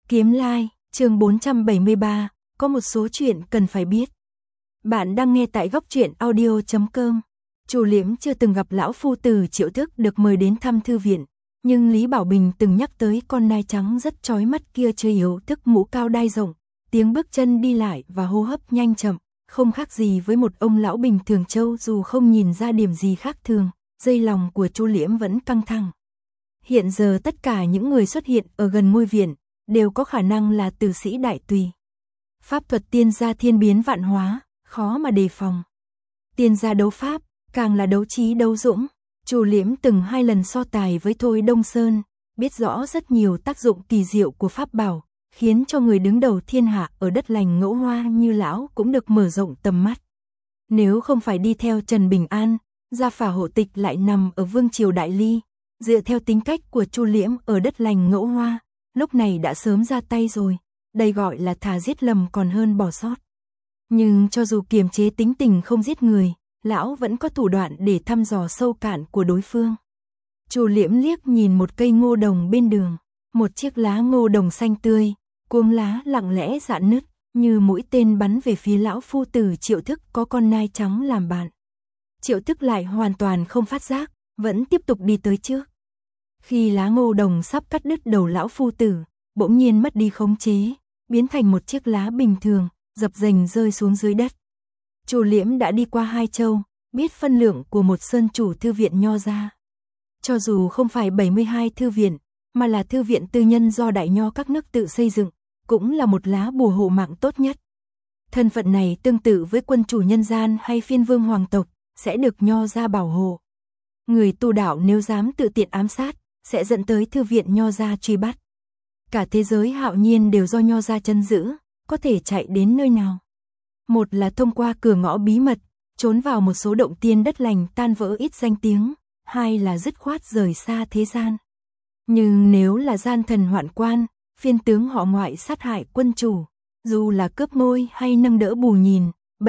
Kiếm Lai, chương 473, có một số chuyện cần phải biết. Bạn đang nghe tại góc truyện audio.com. Chu Liễm chưa từng gặp lão phu tử Triệu Thức được mời đến thăm thư viện, nhưng Lý Bảo Bình từng nhắc tới con nai trắng rất chói mắt kia chơi yếu thức mũ cao đai rộng, tiếng bước chân đi lại và hô hấp nhanh chậm, không khác gì với một ông lão bình thường châu dù không nhìn ra điểm gì khác thường, dây lòng của Chu Liễm vẫn căng thẳng. Hiện giờ tất cả những người xuất hiện ở gần ngôi viện đều có khả năng là tử sĩ đại tùy. Pháp thuật tiên gia thiên biến vạn hóa, khó mà đề phòng. Tiên gia đấu pháp, càng là đấu trí đấu dũng. Chu Liễm từng 2 lần so tài với Thôi Đông Sơn, biết rõ rất nhiều tác dụng kỳ diệu của pháp bảo, khiến cho người đứng đầu thiên hạ ở đất lành Ngẫu Hoa như lão cũng được mở rộng tầm mắt. Nếu không phải đi theo Trần Bình An, gia phả hộ tịch lại nằm ở vương triều Đại Ly, dựa theo tính cách của Chu Liễm ở đất lành Ngẫu Hoa, lúc này đã sớm ra tay rồi, đây gọi là thà giết lầm còn hơn bỏ sót. Nhưng cho dù kiềm chế tính tình không giết người, lão vẫn có thủ đoạn để thăm dò sâu cạn của đối phương. Chu Liễm liếc nhìn một cây ngô đồng bên đường, một chiếc lá ngô đồng xanh tươi, cuống lá lặng lẽ rạn nứt, như mũi tên bắn về phía lão phu tử Triệu Thức có con nai trắng làm bạn. Triệu Thức lại hoàn toàn không phát giác, vẫn tiếp tục đi tới trước. Khi lá ngô đồng sắp cắt đứt đầu lão phu tử, bỗng nhiên mất đi khống chế, biến thành một chiếc lá bình thường, dập dềnh rơi xuống dưới đất. Chu Liễm đã đi qua 2 châu, biết phân lượng của một sơn chủ thư viện nho gia. Cho dù không phải 72 thư viện, mà là thư viện tư nhân do đại nho các nước tự xây dựng, cũng là một lá bùa hộ mạng tốt nhất. Thân phận này tương tự với quân chủ nhân gian hay phiên vương hoàng tộc, sẽ được nho gia bảo hộ. Người tu đạo nếu dám tự tiện ám sát, sẽ dẫn tới thư viện nho gia truy bắt. Cả thế giới hạo nhiên đều do nho gia trấn giữ, có thể chạy đến nơi nào. Một là thông qua cửa ngõ bí mật, trốn vào một số động tiên đất lành tan vỡ ít danh tiếng, hai là dứt khoát rời xa thế gian. Nhưng nếu là gian thần hoạn quan, phiên tướng họ ngoại sát hại quân chủ, dù là cướp ngôi hay nâng đỡ bù nhìn,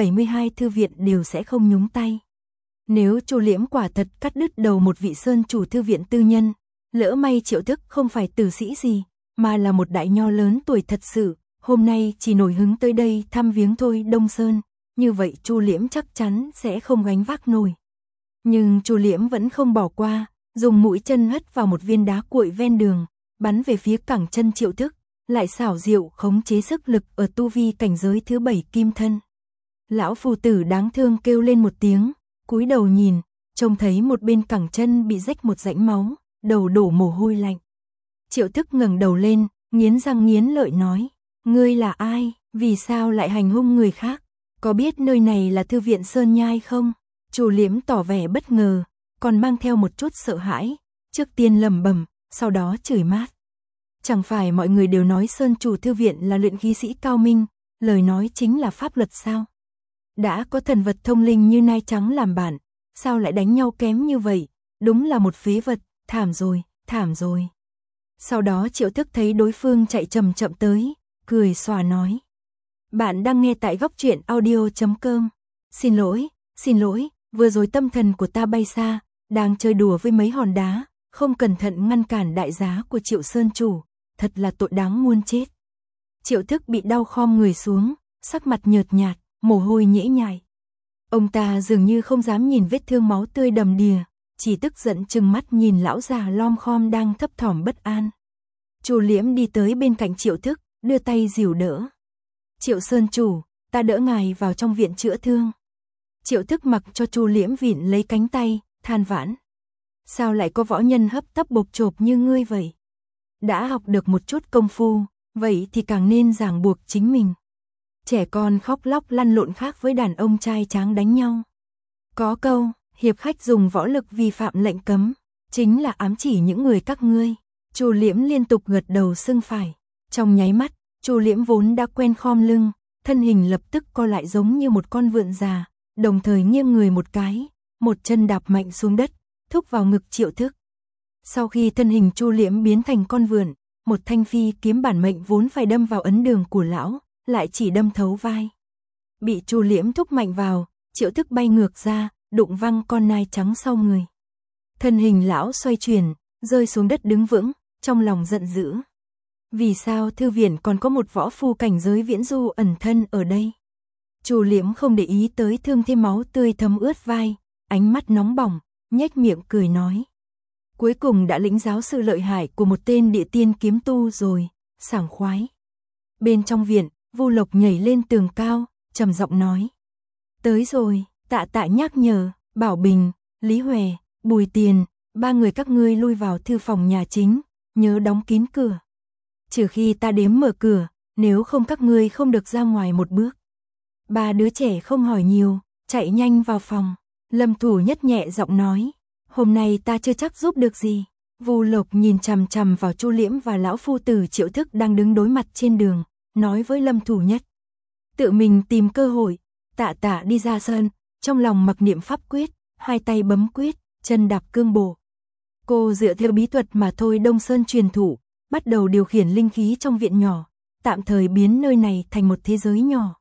72 thư viện đều sẽ không nhúng tay. Nếu Chu Liễm quả thật cắt đứt đầu một vị sơn chủ thư viện tư nhân, lỡ may Triệu Thức không phải tử sĩ gì, mà là một đại nho lớn tuổi thật sự, hôm nay chỉ nổi hứng tới đây thăm viếng Thôi Đông Sơn, như vậy Chu Liễm chắc chắn sẽ không gánh vác nổi. Nhưng Chu Liễm vẫn không bỏ qua, dùng mũi chân hất vào một viên đá cuội ven đường, bắn về phía cẳng chân Triệu Thức, lại xảo diệu khống chế sức lực ở tu vi cảnh giới thứ 7 kim thân. Lão phù tử đáng thương kêu lên một tiếng, cúi đầu nhìn, trông thấy một bên cẳng chân bị rách một rãnh máu, đầu đổ mồ hôi lạnh. Triệu Thức ngẩng đầu lên, nghiến răng nghiến lợi nói, ngươi là ai, vì sao lại hành hung người khác, có biết nơi này là thư viện Sơn Nhai không? Chu Liễm tỏ vẻ bất ngờ, còn mang theo một chút sợ hãi, trước tiên lẩm bẩm, sau đó chửi mát. Chẳng phải mọi người đều nói sơn chủ thư viện là luyện khí sĩ cao minh, lời nói chính là pháp luật sao? Đã có thần vật thông linh như nai trắng làm bạn, sao lại đánh nhau kém như vậy, đúng là một phế vật, thảm rồi, thảm rồi. Sau đó Triệu Thức thấy đối phương chạy chậm chậm tới, cười xòa nói. Bạn đang nghe tại góc truyện audio.com. Xin lỗi, vừa rồi tâm thần của ta bay xa, đang chơi đùa với mấy hòn đá, không cẩn thận ngăn cản đại giá của Triệu Sơn chủ, thật là tội đáng muôn chết. Triệu Thức bị đau khom người xuống, sắc mặt nhợt nhạt, mồ hôi nhễ nhại. Ông ta dường như không dám nhìn vết thương máu tươi đầm đìa, chỉ tức giận trừng mắt nhìn lão già lom khom đang thấp thỏm bất an. Chu Liễm đi tới bên cạnh Triệu Thức, đưa tay dìu đỡ. Triệu Sơn chủ, ta đỡ ngài vào trong viện chữa thương. Triệu Thức mặc cho Chu Liễm vịn lấy cánh tay, than vãn. Sao lại có võ nhân hấp tấp bộc chộp như ngươi vậy? Đã học được một chút công phu, vậy thì càng nên ràng buộc chính mình. Trẻ con khóc lóc lăn lộn khác với đàn ông trai tráng đánh nhau. Có câu, hiệp khách dùng võ lực vi phạm lệnh cấm, chính là ám chỉ những người các ngươi. Chu Liễm liên tục gật đầu xưng phải. Trong nháy mắt, Chu Liễm vốn đã quen khom lưng, thân hình lập tức co lại giống như một con vượn già, đồng thời nghiêng người một cái, một chân đạp mạnh xuống đất, thúc vào ngực Triệu Thức. Sau khi thân hình Chu Liễm biến thành con vượn, một thanh phi kiếm bản mệnh vốn phải đâm vào ấn đường của lão, lại chỉ đâm thấu vai. Bị Chu Liễm thúc mạnh vào, Triệu Thức bay ngược ra, đụng văng con nai trắng sau người. Thân hình lão xoay chuyển, rơi xuống đất đứng vững, trong lòng giận dữ. Vì sao thư viện còn có một võ phu cảnh giới viễn du ẩn thân ở đây? Chu Liễm không để ý tới thương thêm máu tươi thấm ướt vai, ánh mắt nóng bỏng, nhếch miệng cười nói. Cuối cùng đã lĩnh giáo sự lợi hại của một tên địa tiên kiếm tu rồi, sảng khoái. Bên trong viện, Vu Lộc nhảy lên tường cao, trầm giọng nói. Tới rồi, Tạ Tạ nhắc nhở, Bảo Bình, Lý Huệ, Bùi Tiền, 3 người các ngươi lui vào thư phòng nhà chính, nhớ đóng kín cửa. Trừ khi ta đếm mở cửa, nếu không các ngươi không được ra ngoài một bước. 3 đứa trẻ không hỏi nhiều, chạy nhanh vào phòng. Lâm Thủ Nhất nhẹ giọng nói, hôm nay ta chưa chắc giúp được gì. Vu Lộc nhìn chằm chằm vào Chu Liễm và lão phu tử Triệu Thức đang đứng đối mặt trên đường, nói với Lâm Thủ Nhất. Tự mình tìm cơ hội, Tạ Tạ đi ra sân, trong lòng mặc niệm pháp quyết, hai tay bấm quyết, chân đạp cương bộ. Cô dựa theo bí thuật mà Thôi Đông Sơn truyền thụ, bắt đầu điều khiển linh khí trong viện nhỏ, tạm thời biến nơi này thành một thế giới nhỏ.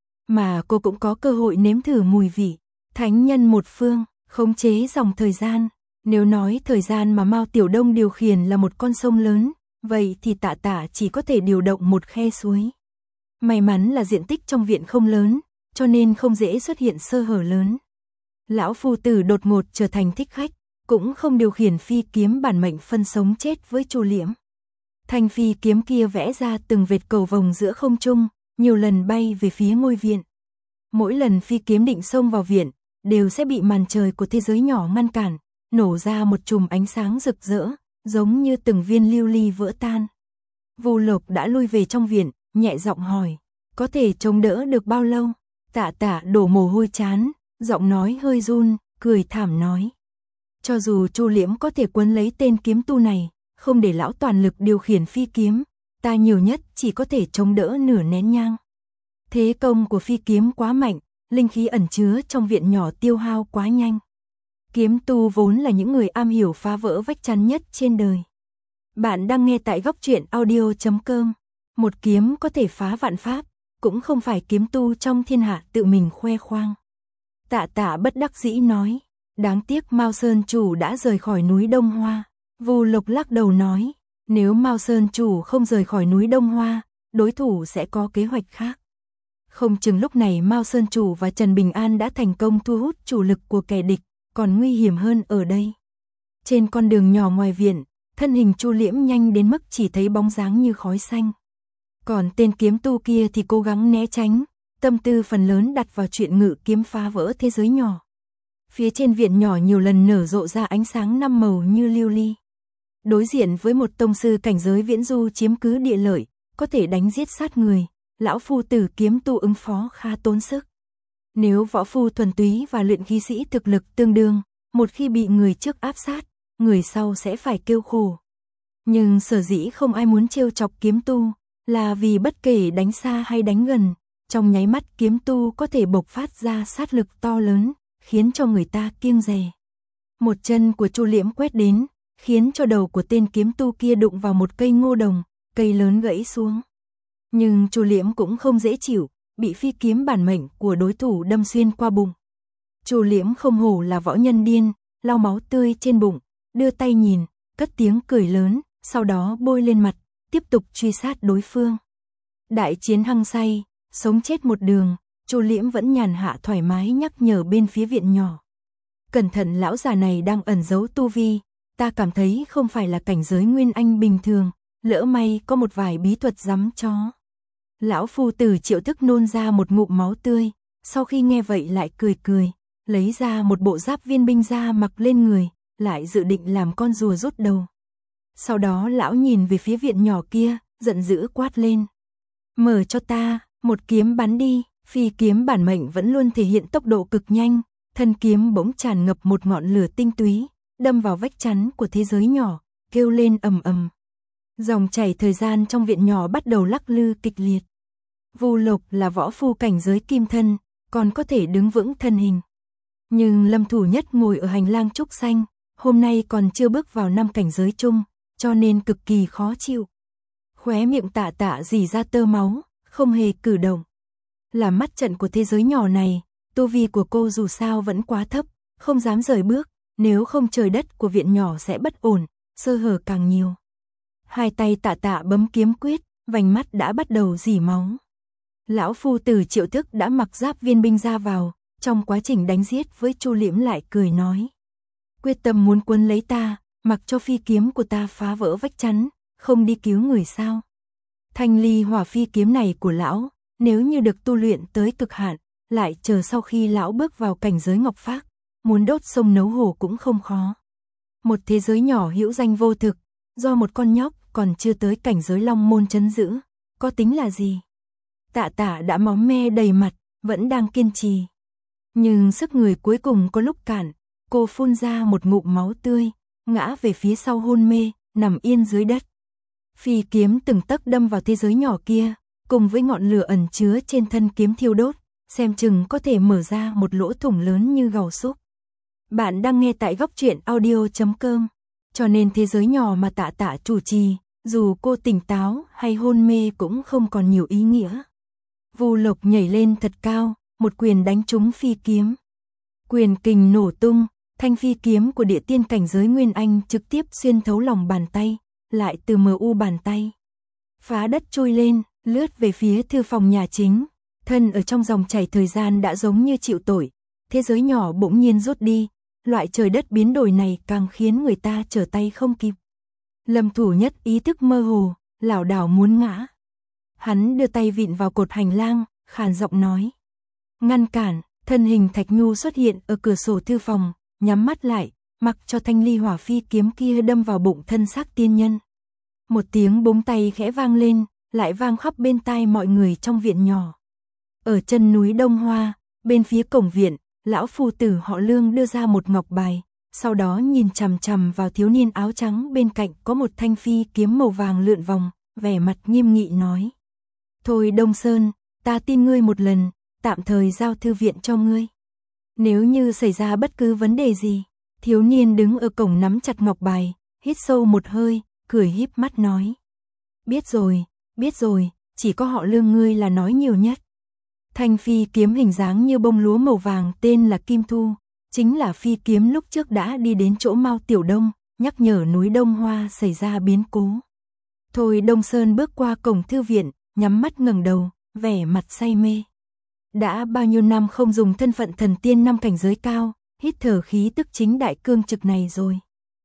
Mà cô cũng có cơ hội nếm thử mùi vị, thánh nhân một phương, khống chế dòng thời gian. Nếu nói thời gian mà Mao Tiểu Đông điều khiển là một con sông lớn, vậy thì Tạ Tạ chỉ có thể điều động một khe suối. May mắn là diện tích trong viện không lớn, cho nên không dễ xuất hiện sơ hở lớn. Lão phu tử đột ngột trở thành thích khách, cũng không điều khiển phi kiếm bản mệnh phân sống chết với Chu Liễm. Thanh phi kiếm kia vẽ ra từng vệt cầu vồng giữa không trung, nhiều lần bay về phía ngôi viện. Mỗi lần phi kiếm định xông vào viện, đều sẽ bị màn trời của thế giới nhỏ ngăn cản, nổ ra một chùm ánh sáng rực rỡ, giống như từng viên lưu ly vỡ tan. Vu Lộc đã lui về trong viện, nhẹ giọng hỏi, có thể chống đỡ được bao lâu? Tạ Tạ đổ mồ hôi chán, giọng nói hơi run, cười thảm nói. Cho dù Chu Liễm có thể quấn lấy tên kiếm tu này, không để lão toàn lực điều khiển phi kiếm, ta nhiều nhất chỉ có thể chống đỡ nửa nén nhang. Thế công của phi kiếm quá mạnh, linh khí ẩn chứa trong viện nhỏ tiêu hao quá nhanh. Kiếm tu vốn là những người am hiểu phá vỡ vách chắn nhất trên đời. Bạn đang nghe tại góc truyện audio.com. Một kiếm có thể phá vạn pháp, cũng không phải kiếm tu trong thiên hạ tự mình khoe khoang. Tạ Tạ bất đắc dĩ nói, đáng tiếc Mao Sơn chủ đã rời khỏi núi Đông Hoa. Vu Lộc lắc đầu nói, nếu Mao Sơn chủ không rời khỏi núi Đông Hoa, đối thủ sẽ có kế hoạch khác. Không chừng lúc này Mao Sơn chủ và Trần Bình An đã thành công thu hút chủ lực của kẻ địch, còn nguy hiểm hơn ở đây. Trên con đường nhỏ ngoài viện, thân hình Chu Liễm nhanh đến mức chỉ thấy bóng dáng như khói xanh. Còn tên kiếm tu kia thì cố gắng né tránh, tâm tư phần lớn đặt vào chuyện ngự kiếm phá vỡ thế giới nhỏ. Phía trên viện nhỏ nhiều lần nở rộ ra ánh sáng 5 màu như lưu ly. Đối diện với một tông sư cảnh giới viễn du chiếm cứ địa lợi, có thể đánh giết sát người, lão phu tử kiếm tu ứng phó khá tốn sức. Nếu võ phu thuần túy và luyện khí sĩ thực lực tương đương, một khi bị người trước áp sát, người sau sẽ phải kêu khổ. Nhưng sở dĩ không ai muốn trêu chọc kiếm tu, là vì bất kể đánh xa hay đánh gần, trong nháy mắt kiếm tu có thể bộc phát ra sát lực to lớn, khiến cho người ta kiêng dè. Một chân của Chu Liễm quét đến, khiến cho đầu của tên kiếm tu kia đụng vào một cây ngô đồng, cây lớn gãy xuống. Nhưng Chu Liễm cũng không dễ chịu, bị phi kiếm bản mệnh của đối thủ đâm xuyên qua bụng. Chu Liễm không hổ là võ nhân điên, lau máu tươi trên bụng, đưa tay nhìn, cất tiếng cười lớn, sau đó bôi lên mặt, tiếp tục truy sát đối phương. Đại chiến hăng say, sống chết một đường, Chu Liễm vẫn nhàn hạ thoải mái nhắc nhở bên phía viện nhỏ. Cẩn thận, lão già này đang ẩn giấu tu vi, ta cảm thấy không phải là cảnh giới nguyên anh bình thường, lỡ may có một vài bí thuật giắm chó. Lão phu tử Triệu Thức nôn ra một ngụm máu tươi, sau khi nghe vậy lại cười cười, lấy ra một bộ giáp viên binh ra mặc lên người, lại dự định làm con rùa rút đầu. Sau đó lão nhìn về phía viện nhỏ kia, giận dữ quát lên. Mở cho ta, một kiếm bắn đi. Phi kiếm bản mệnh vẫn luôn thể hiện tốc độ cực nhanh, thân kiếm bỗng tràn ngập một ngọn lửa tinh túy, đâm vào vách chắn của thế giới nhỏ, kêu lên ầm ầm. Dòng chảy thời gian trong viện nhỏ bắt đầu lắc lư kịch liệt. Vu Lộc là võ phu cảnh giới kim thân, còn có thể đứng vững thân hình. Nhưng Lâm Thủ Nhất ngồi ở hành lang trúc xanh, hôm nay còn chưa bước vào 5 cảnh giới chung, cho nên cực kỳ khó chịu. Khóe miệng Tạ Tạ rỉ ra tơ máu, không hề cử động. Là mắt trận của thế giới nhỏ này, tu vi của cô dù sao vẫn quá thấp, không dám rời bước, nếu không trời đất của viện nhỏ sẽ bất ổn, sơ hở càng nhiều. Hai tay Tạ Tạ bấm kiếm quyết, vành mắt đã bắt đầu rỉ máu. Lão phu tử Triệu Thức đã mặc giáp viên binh ra vào, trong quá trình đánh giết với Chu Liễm lại cười nói. Quyết tâm muốn quấn lấy ta, mặc cho phi kiếm của ta phá vỡ vách chắn, không đi cứu người sao. Thanh ly hỏa phi kiếm này của lão, nếu như được tu luyện tới cực hạn, lại chờ sau khi lão bước vào cảnh giới ngọc phác, muốn đốt sông nấu hổ cũng không khó. Một thế giới nhỏ hữu danh vô thực, do một con nhóc còn chưa tới cảnh giới long môn trấn giữ, có tính là gì? Tạ Tạ đã máu me đầy mặt, vẫn đang kiên trì. Nhưng sức người cuối cùng có lúc cạn, cô phun ra một ngụm máu tươi, ngã về phía sau hôn mê, nằm yên dưới đất. Phi kiếm từng tấc đâm vào thế giới nhỏ kia, cùng với ngọn lửa ẩn chứa trên thân kiếm thiêu đốt, xem chừng có thể mở ra một lỗ thủng lớn như gầu súc. Bạn đang nghe tại góc truyện audio.com, cho nên thế giới nhỏ mà Tạ Tạ chủ trì, dù cô tỉnh táo hay hôn mê cũng không còn nhiều ý nghĩa. Vu Lộc nhảy lên thật cao, một quyền đánh trúng phi kiếm. Quyền kình nổ tung, thanh phi kiếm của địa tiên cảnh giới Nguyên Anh trực tiếp xuyên thấu lòng bàn tay, lại từ MU bàn tay. Phá đất trôi lên, lướt về phía thư phòng nhà chính. Thân ở trong dòng chảy thời gian đã giống như chịu tội, thế giới nhỏ bỗng nhiên rút đi, loại trời đất biến đổi này càng khiến người ta trở tay không kịp. Lâm Thủ Nhất ý thức mơ hồ, lảo đảo muốn ngã. Hắn đưa tay vịn vào cột hành lang, khàn giọng nói. Ngăn cản, thân hình Thạch Nhu xuất hiện ở cửa sổ thư phòng, nhắm mắt lại, mặc cho thanh ly hỏa phi kiếm kia đâm vào bụng thân xác tiên nhân. Một tiếng búng tay khẽ vang lên, lại vang khắp bên tai mọi người trong viện nhỏ. Ở chân núi Đông Hoa, bên phía cổng viện, lão phu tử họ Lương đưa ra một ngọc bài, sau đó nhìn chằm chằm vào thiếu niên áo trắng bên cạnh có một thanh phi kiếm màu vàng lượn vòng, vẻ mặt nghiêm nghị nói. Thôi Đông Sơn, ta tin ngươi một lần, tạm thời giao thư viện cho ngươi. Nếu như xảy ra bất cứ vấn đề gì, thiếu niên đứng ở cổng nắm chặt ngọc bài, hít sâu một hơi, cười híp mắt nói. Biết rồi, chỉ có họ Lương ngươi là nói nhiều nhất. Thanh phi kiếm hình dáng như bông lúa màu vàng tên là Kim Thu, chính là phi kiếm lúc trước đã đi đến chỗ Mao Tiểu Đông, nhắc nhở núi Đông Hoa xảy ra biến cố. Thôi Đông Sơn bước qua cổng thư viện, nhắm mắt ngẩng đầu, vẻ mặt say mê. Đã bao nhiêu năm không dùng thân phận thần tiên năm cảnh giới cao, hít thở khí tức chính đại cương trực này rồi.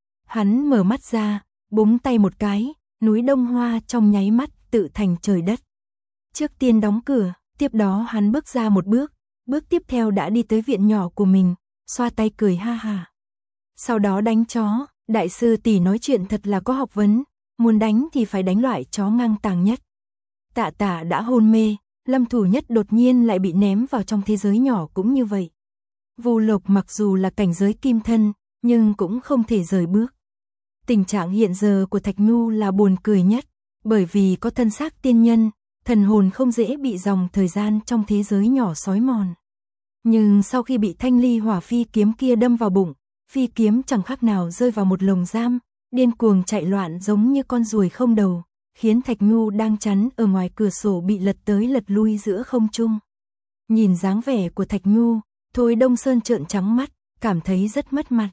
Hắn mở mắt ra, búng tay một cái, núi Đông Hoa trong nháy mắt tự thành trời đất. Trước tiên đóng cửa, tiếp đó hắn bước ra một bước, bước tiếp theo đã đi tới viện nhỏ của mình, xoa tay cười ha ha. Sau đó đánh chó, đại sư tỷ nói chuyện thật là có học vấn, muốn đánh thì phải đánh loại chó ngang tàng nhất. Tạ Tạ đã hôn mê, Lâm Thủ Nhất đột nhiên lại bị ném vào trong thế giới nhỏ cũng như vậy. Vu Lộc mặc dù là cảnh giới kim thân, nhưng cũng không thể rời bước. Tình trạng hiện giờ của Thạch Nhu là buồn cười nhất, bởi vì có thân xác tiên nhân, thần hồn không dễ bị dòng thời gian trong thế giới nhỏ xói mòn. Nhưng sau khi bị thanh ly hỏa phi kiếm kia đâm vào bụng, phi kiếm chẳng khác nào rơi vào một lồng giam, điên cuồng chạy loạn giống như con ruồi không đầu, khiến Thạch Nhu đang chắn ở ngoài cửa sổ bị lật tới lật lui giữa không trung. Nhìn dáng vẻ của Thạch Nhu, Thôi Đông Sơn trợn trắng mắt, cảm thấy rất mất mặt.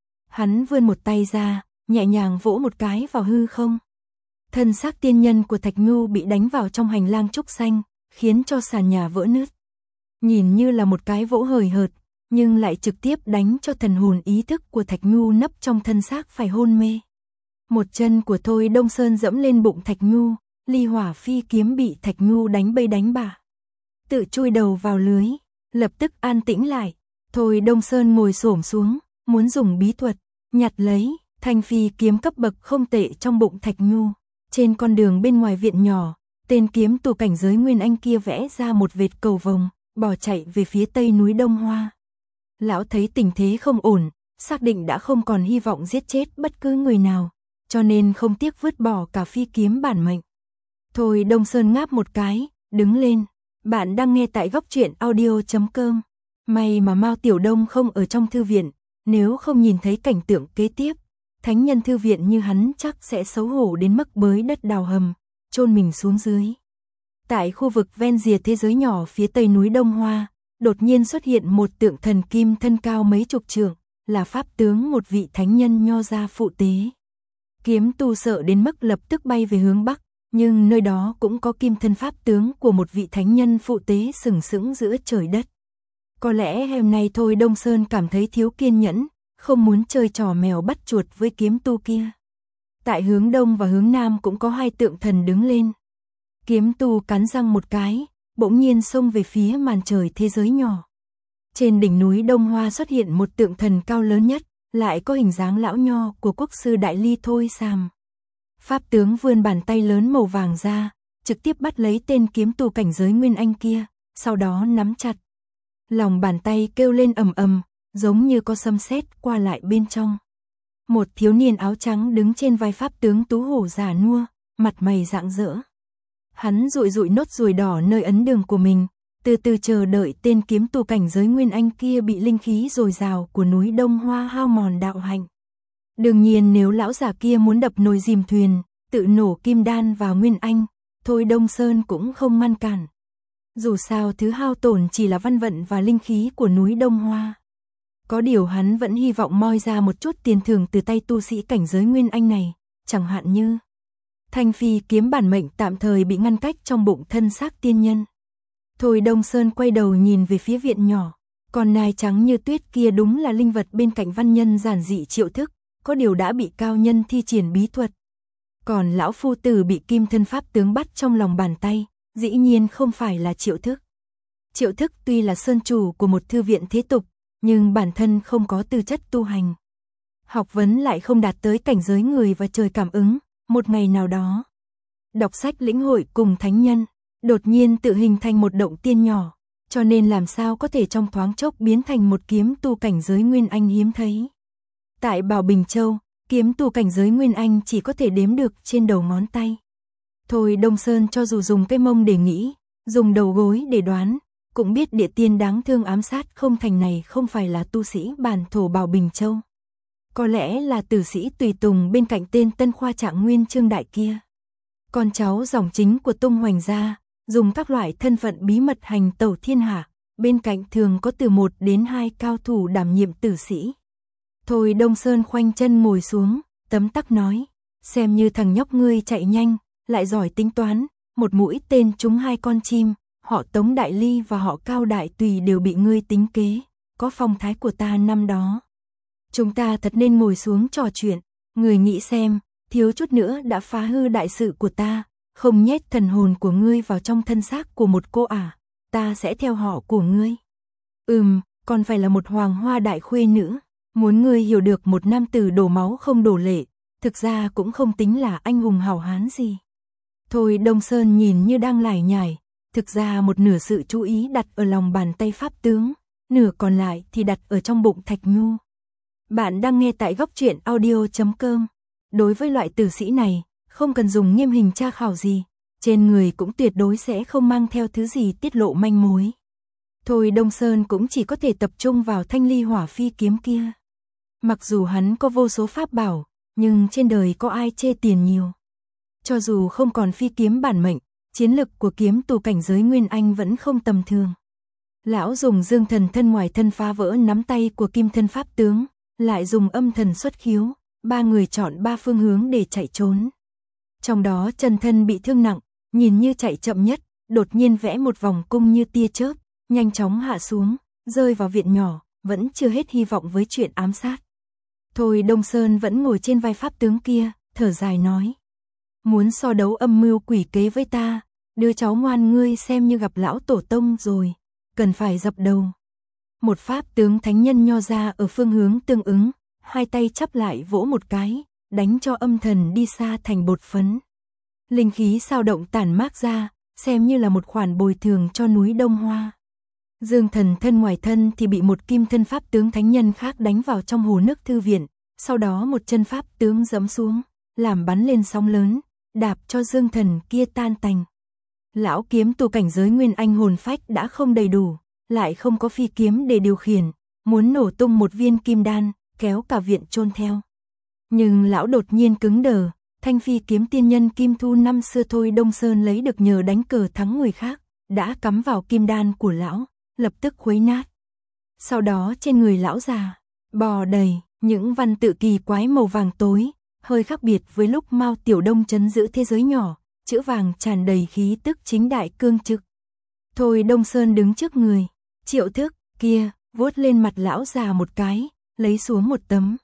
Hắn vươn một tay ra, nhẹ nhàng vỗ một cái vào hư không. Thân xác tiên nhân của Thạch Nhu bị đánh vào trong hành lang trúc xanh, khiến cho sàn nhà vỡ nứt. Nhìn như là một cái vỗ hời hợt, nhưng lại trực tiếp đánh cho thần hồn ý thức của Thạch Nhu nấp trong thân xác phải hôn mê. Một chân của Thôi Đông Sơn dẫm lên bụng Thạch Nhu, ly hỏa phi kiếm bị Thạch Nhu đánh bay đánh bả. Tự chui đầu vào lưới, lập tức an tĩnh lại. Thôi Đông Sơn ngồi xổm xuống, muốn dùng bí thuật, nhặt lấy thanh phi kiếm cấp bậc không tệ trong bụng Thạch Nhu. Trên con đường bên ngoài viện nhỏ, tên kiếm tù cảnh giới Nguyên Anh kia vẽ ra một vệt cầu vồng, bỏ chạy về phía tây núi Đông Hoa. Lão thấy tình thế không ổn, xác định đã không còn hy vọng giết chết bất cứ người nào, cho nên không tiếc vứt bỏ cả phi kiếm bản mệnh. Thôi Đông Sơn ngáp một cái, đứng lên. Bạn đang nghe tại góc truyện audio.com. May mà Mao Tiểu Đông không ở trong thư viện, nếu không nhìn thấy cảnh tượng kế tiếp, thánh nhân thư viện như hắn chắc sẽ xấu hổ đến mức bới đất đào hầm, chôn mình xuống dưới. Tại khu vực ven rìa thế giới nhỏ phía tây núi Đông Hoa, đột nhiên xuất hiện một tượng thần kim thân cao mấy chục trượng, là pháp tướng một vị thánh nhân nho gia phụ tế. Kiếm tu sợ đến mức lập tức bay về hướng bắc, nhưng nơi đó cũng có kim thân pháp tướng của một vị thánh nhân phụ tế sừng sững giữa trời đất. Có lẽ hôm nay thôi Đông Sơn cảm thấy thiếu kiên nhẫn, không muốn chơi trò mèo bắt chuột với kiếm tu kia. Tại hướng đông và hướng nam cũng có hai tượng thần đứng lên. Kiếm tu cắn răng một cái, bỗng nhiên xông về phía màn trời thế giới nhỏ. Trên đỉnh núi Đông Hoa xuất hiện một tượng thần cao lớn nhất, lại có hình dáng lão nho của quốc sư Đại Ly Thôi Sàm. Pháp tướng vươn bàn tay lớn màu vàng ra, trực tiếp bắt lấy tên kiếm tu cảnh giới Nguyên Anh kia, sau đó nắm chặt. Lòng bàn tay kêu lên ầm ầm, giống như có sấm sét qua lại bên trong. Một thiếu niên áo trắng đứng trên vai pháp tướng tú hổ già nua, mặt mày rạng rỡ. Hắn dụi dụi nốt ruồi đỏ nơi ấn đường của mình, từ từ chờ đợi tên kiếm tu cảnh giới Nguyên Anh kia bị linh khí dồi dào của núi Đông Hoa hao mòn đạo hạnh. Đương nhiên nếu lão già kia muốn đập nồi dìm thuyền, tự nổ kim đan vào Nguyên Anh, thôi Đông Sơn cũng không ngăn cản. Dù sao thứ hao tổn chỉ là văn vận và linh khí của núi Đông Hoa. Có điều hắn vẫn hy vọng moi ra một chút tiền thưởng từ tay tu sĩ cảnh giới Nguyên Anh này, chẳng hạn như Thanh Phi kiếm bản mệnh tạm thời bị ngăn cách trong bụng thân xác tiên nhân. Thôi Đông Sơn quay đầu nhìn về phía viện nhỏ, con nai trắng như tuyết kia đúng là linh vật bên cạnh văn nhân giản dị Triệu Thức, có điều đã bị cao nhân thi triển bí thuật. Còn lão phu tử bị kim thân pháp tướng bắt trong lòng bàn tay, dĩ nhiên không phải là Triệu Thức. Triệu Thức tuy là sơn chủ của một thư viện thế tục, nhưng bản thân không có tư chất tu hành. Học vấn lại không đạt tới cảnh giới người và trời cảm ứng, một ngày nào đó. Đọc sách lĩnh hội cùng thánh nhân, đột nhiên tự hình thành một động tiên nhỏ, cho nên làm sao có thể trong thoáng chốc biến thành một kiếm tu cảnh giới Nguyên Anh hiếm thấy. Tại Bảo Bình Châu, kiếm tu cảnh giới Nguyên Anh chỉ có thể đếm được trên đầu ngón tay. Thôi Đông Sơn cho dù dùng cái mông để nghĩ, dùng đầu gối để đoán, cũng biết địa tiên đáng thương ám sát không thành này không phải là tu sĩ bản thổ Bảo Bình Châu. Có lẽ là tử sĩ tùy tùng bên cạnh tên Tân Khoa Trạng Nguyên Trương Đại kia. Con cháu dòng chính của Tung Hoành gia, dùng các loại thân phận bí mật hành tẩu thiên hạ, bên cạnh thường có từ 1 đến 2 cao thủ đảm nhiệm tử sĩ. Thôi Đông Sơn khoanh chân ngồi xuống, tấm tắc nói, xem như thằng nhóc ngươi chạy nhanh, lại giỏi tính toán, một mũi tên trúng 2 con chim, họ Tống Đại Ly và họ Cao Đại Tùy đều bị ngươi tính kế, có phong thái của ta năm đó. Chúng ta thật nên ngồi xuống trò chuyện, người nghĩ xem, thiếu chút nữa đã phá hư đại sự của ta, không nhét thần hồn của ngươi vào trong thân xác của một cô ta sẽ theo họ của ngươi. Còn phải là một hoàng hoa đại khuê nữ, muốn ngươi hiểu được một nam tử đổ máu không đổ lệ, thực ra cũng không tính là anh hùng hào hán gì. Thôi Đông Sơn nhìn như đang lải nhải, thực ra một nửa sự chú ý đặt ở lòng bàn tay pháp tướng, nửa còn lại thì đặt ở trong bụng Thạch Nhu. Bạn đang nghe tại góc truyện audio.com. Đối với loại tử sĩ này, không cần dùng nghiêm hình tra khảo gì, trên người cũng tuyệt đối sẽ không mang theo thứ gì tiết lộ manh mối. Thôi Đông Sơn cũng chỉ có thể tập trung vào thanh ly hỏa phi kiếm kia. Mặc dù hắn có vô số pháp bảo, nhưng trên đời có ai chê tiền nhiều. Cho dù không còn phi kiếm bản mệnh, chiến lực của kiếm tu cảnh giới Nguyên Anh vẫn không tầm thường. Lão dùng dương thần thân ngoài thân phá vỡ nắm tay của kim thân pháp tướng, lại dùng âm thần xuất khiếu, 3 người chọn 3 phương hướng để chạy trốn. Trong đó chân thân bị thương nặng, nhìn như chạy chậm nhất, đột nhiên vẽ một vòng cung như tia chớp, nhanh chóng hạ xuống, rơi vào viện nhỏ, vẫn chưa hết hy vọng với chuyện ám sát. Thôi Đông Sơn vẫn ngồi trên vai pháp tướng kia, thở dài nói. Muốn so đấu âm mưu quỷ kế với ta, đứa cháu ngoan ngươi xem như gặp lão tổ tông rồi, cần phải dập đầu. Một pháp tướng thánh nhân nho ra ở phương hướng tương ứng, hai tay chắp lại vỗ một cái, đánh cho âm thần đi xa thành bột phấn. Linh khí sao động tản mát ra, xem như là một khoản bồi thường cho núi Đông Hoa. Dương thần thân ngoài thân thì bị một kim thân pháp tướng thánh nhân khác đánh vào trong hồ nước thư viện, sau đó một chân pháp tướng giẫm xuống, làm bắn lên sóng lớn, đạp cho dương thần kia tan tành. Lão kiếm tu cảnh giới Nguyên Anh hồn phách đã không đầy đủ, lại không có phi kiếm để điều khiển, muốn nổ tung một viên kim đan, kéo cả viện chôn theo. Nhưng lão đột nhiên cứng đờ, thanh phi kiếm tiên nhân Kim Thu năm xưa Thôi Đông Sơn lấy được nhờ đánh cờ thắng người khác, đã cắm vào kim đan của lão, lập tức khuấy nát. Sau đó trên người lão già, bò đầy những văn tự kỳ quái màu vàng tối, hơi khác biệt với lúc Mao Tiểu Đông trấn giữ thế giới nhỏ, chữ vàng tràn đầy khí tức chính đại cương trực. Thôi Đông Sơn đứng trước người, Triệu Thức, kia, vuốt lên mặt lão già một cái, lấy xuống một tấm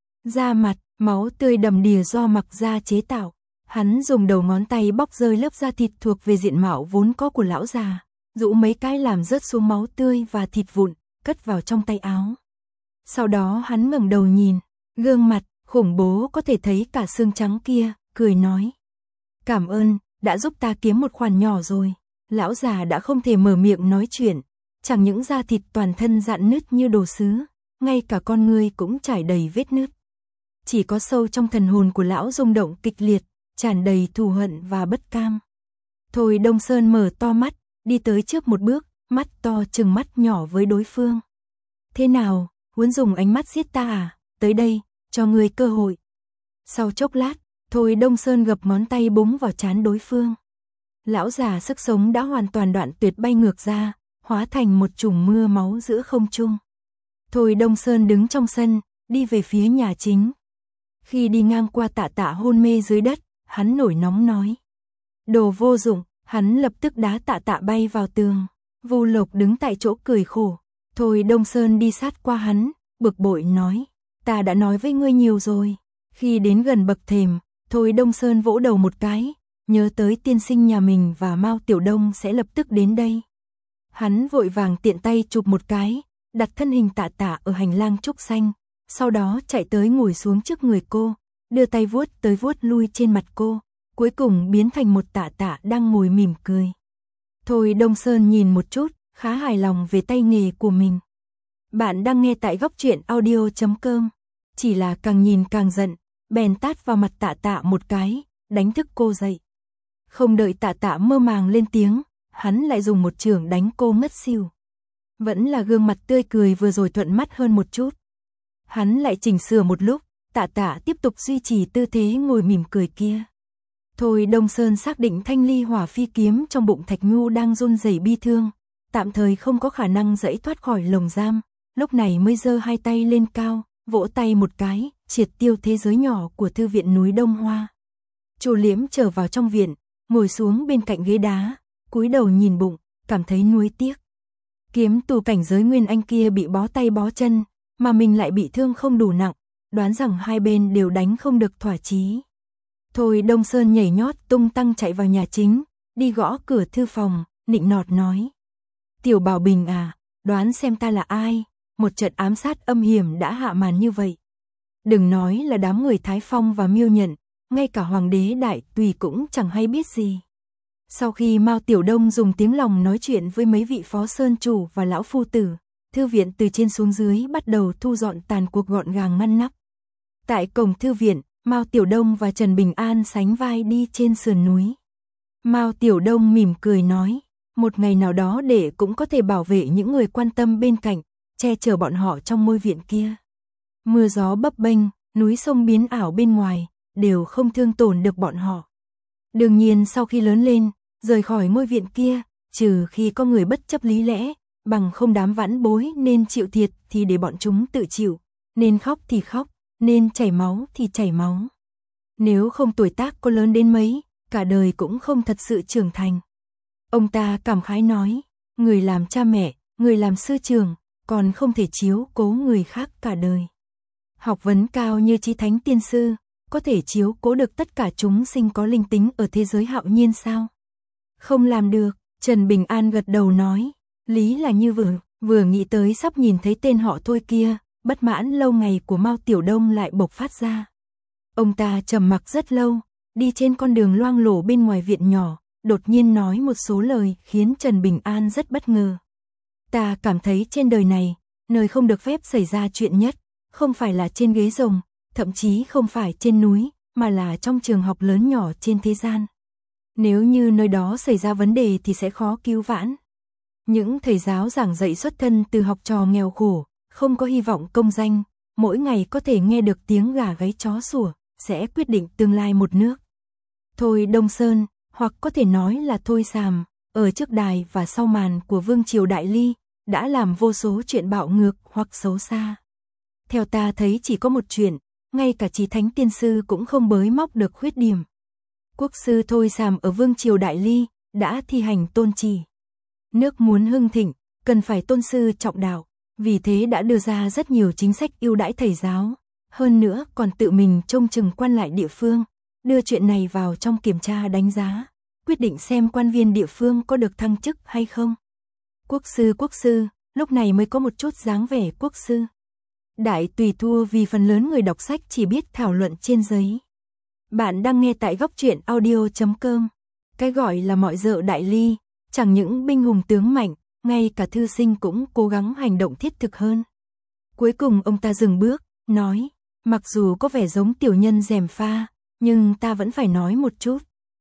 da mặt, máu tươi đầm đìa do mặc da chế tạo. Hắn dùng đầu ngón tay bóc rơi lớp da thịt thuộc về diện mạo vốn có của lão già, rũ mấy cái làm rớt xuống máu tươi và thịt vụn, cất vào trong tay áo. Sau đó hắn ngẩng đầu nhìn, gương mặt khủng bố có thể thấy cả xương trắng kia, cười nói: "Cảm ơn, đã giúp ta kiếm một khoản nhỏ rồi." Lão già đã không thể mở miệng nói chuyện, chẳng những da thịt toàn thân rạn nứt như đồ sứ, ngay cả con ngươi cũng trải đầy vết nứt. Chỉ có sâu trong thần hồn của lão rung động kịch liệt, tràn đầy thù hận và bất cam. Thôi Đông Sơn mở to mắt, đi tới trước một bước, mắt to trừng mắt nhỏ với đối phương. "Thế nào, muốn dùng ánh mắt giết ta à? Tới đây, cho ngươi cơ hội." Sau chốc lát, Thôi Đông Sơn gập ngón tay búng vào trán đối phương. Lão già sức sống đã hoàn toàn đoạn tuyệt bay ngược ra, hóa thành một chùm mưa máu giữa không trung. Thôi Đông Sơn đứng trong sân, đi về phía nhà chính. Khi đi ngang qua Tạ Tạ hôn mê dưới đất, hắn nổi nóng nói: "Đồ vô dụng." Hắn lập tức đá Tạ Tạ bay vào tường. Vu Lộc đứng tại chỗ cười khổ. Thôi Đông Sơn đi sát qua hắn, bực bội nói: "Ta đã nói với ngươi nhiều rồi." Khi đến gần bậc thềm, Thôi Đông Sơn vỗ đầu một cái, nhớ tới tiên sinh nhà mình và Mao Tiểu Đông sẽ lập tức đến đây. Hắn vội vàng tiện tay chụp một cái, đặt thân hình Tạ Tạ ở hành lang trúc xanh, sau đó chạy tới ngồi xuống trước người cô, đưa tay vuốt tới vuốt lui trên mặt cô, cuối cùng biến thành một Tạ Tạ đang ngồi mỉm cười. Thôi Đông Sơn nhìn một chút, khá hài lòng về tay nghề của mình. Bạn đang nghe tại Góc Truyện Audio.com. Chỉ là càng nhìn càng giận, bèn tát vào mặt Tạ Tạ một cái, đánh thức cô dậy. Không đợi Tạ Tạ mơ màng lên tiếng, hắn lại dùng một chưởng đánh cô ngất xỉu. Vẫn là gương mặt tươi cười vừa rồi thuận mắt hơn một chút. Hắn lại chỉnh sửa một lúc, Tạ Tạ tiếp tục duy trì tư thế ngồi mỉm cười kia. Thôi Đông Sơn xác định thanh ly hỏa phi kiếm trong bụng Thạch Nhu đang run rẩy bi thương, tạm thời không có khả năng giãy thoát khỏi lồng giam, lúc này mới giơ hai tay lên cao, vỗ tay một cái, triệt tiêu thế giới nhỏ của thư viện núi Đông Hoa. Chu Liễm trở vào trong viện, ngồi xuống bên cạnh ghế đá, cúi đầu nhìn bụng, cảm thấy nuối tiếc. Kiếm tù cảnh giới Nguyên Anh kia bị bó tay bó chân, mà mình lại bị thương không đủ nặng, đoán rằng hai bên đều đánh không được thỏa chí. Thôi Đông Sơn nhảy nhót tung tăng chạy vào nhà chính, đi gõ cửa thư phòng, nịnh nọt nói: "Tiểu Bảo Bình à, đoán xem ta là ai, một trận ám sát âm hiểm đã hạ màn như vậy. Đừng nói là đám người Thái Phong và Miêu Nhận, ngay cả Hoàng đế Đại Tùy cũng chẳng hay biết gì." Sau khi Mao Tiểu Đông dùng tiếng lòng nói chuyện với mấy vị phó sơn chủ và lão phu tử, thư viện từ trên xuống dưới bắt đầu thu dọn tàn cuộc gọn gàng ngăn nắp. Tại cổng thư viện, Mao Tiểu Đông và Trần Bình An sánh vai đi trên sườn núi. Mao Tiểu Đông mỉm cười nói: "Một ngày nào đó để cũng có thể bảo vệ những người quan tâm bên cạnh, che chở bọn họ trong ngôi viện kia. Mưa gió bấp bênh, núi sông biến ảo bên ngoài, đều không thương tổn được bọn họ. Đương nhiên sau khi lớn lên, rời khỏi ngôi viện kia, trừ khi có người bất chấp lý lẽ, bằng không đám vãn bối nên chịu thiệt thì để bọn chúng tự chịu, nên khóc thì khóc, nên chảy máu thì chảy máu. Nếu không tuổi tác có lớn đến mấy, cả đời cũng không thật sự trưởng thành." Ông ta cảm khái nói: "Người làm cha mẹ, người làm sư trưởng, còn không thể chiếu cố người khác cả đời. Học vấn cao như Chí Thánh Tiên Sư, có thể chiếu cố được tất cả chúng sinh có linh tính ở thế giới hạo nhiên sao?" "Không làm được." Trần Bình An gật đầu nói: "Lý là như vừa nghĩ tới sắp nhìn thấy tên họ Thôi kia, bất mãn lâu ngày của Mao Tiểu Đông lại bộc phát ra." Ông ta trầm mặc rất lâu, đi trên con đường loang lổ bên ngoài viện nhỏ, đột nhiên nói một số lời khiến Trần Bình An rất bất ngờ. "Ta cảm thấy trên đời này, nơi không được phép xảy ra chuyện nhất, không phải là trên ghế rồng, thậm chí không phải trên núi, mà là trong trường học lớn nhỏ trên thế gian. Nếu như nơi đó xảy ra vấn đề thì sẽ khó cứu vãn. Những thầy giáo giảng dạy xuất thân từ học trò nghèo khổ, không có hy vọng công danh, mỗi ngày có thể nghe được tiếng gà gáy chó sủa, sẽ quyết định tương lai một nước." Thôi Đông Sơn, hoặc có thể nói là Thôi Sàm, ở trước đài và sau màn của Vương Triều Đại Ly, đã làm vô số chuyện bạo ngược hoặc xấu xa. Theo ta thấy chỉ có một chuyện, ngay cả Chí Thánh tiên sư cũng không bới móc được khuyết điểm. Quốc sư Thôi Sàm ở vương triều Đại Ly đã thi hành tôn chỉ. Nước muốn hưng thịnh, cần phải tôn sư trọng đạo, vì thế đã đưa ra rất nhiều chính sách ưu đãi thầy giáo, hơn nữa còn tự mình trông chừng quan lại địa phương, đưa chuyện này vào trong kiểm tra đánh giá, quyết định xem quan viên địa phương có được thăng chức hay không. Quốc sư, lúc này mới có một chút dáng vẻ quốc sư. Đại tùy thua vì phần lớn người đọc sách chỉ biết thảo luận trên giấy. Bạn đang nghe tại góc truyện audio.com. Cái gọi là mọi dợ Đại Ly, chẳng những binh hùng tướng mạnh, ngay cả thư sinh cũng cố gắng hành động thiết thực hơn. Cuối cùng ông ta dừng bước, nói, mặc dù có vẻ giống tiểu nhân gièm pha, nhưng ta vẫn phải nói một chút.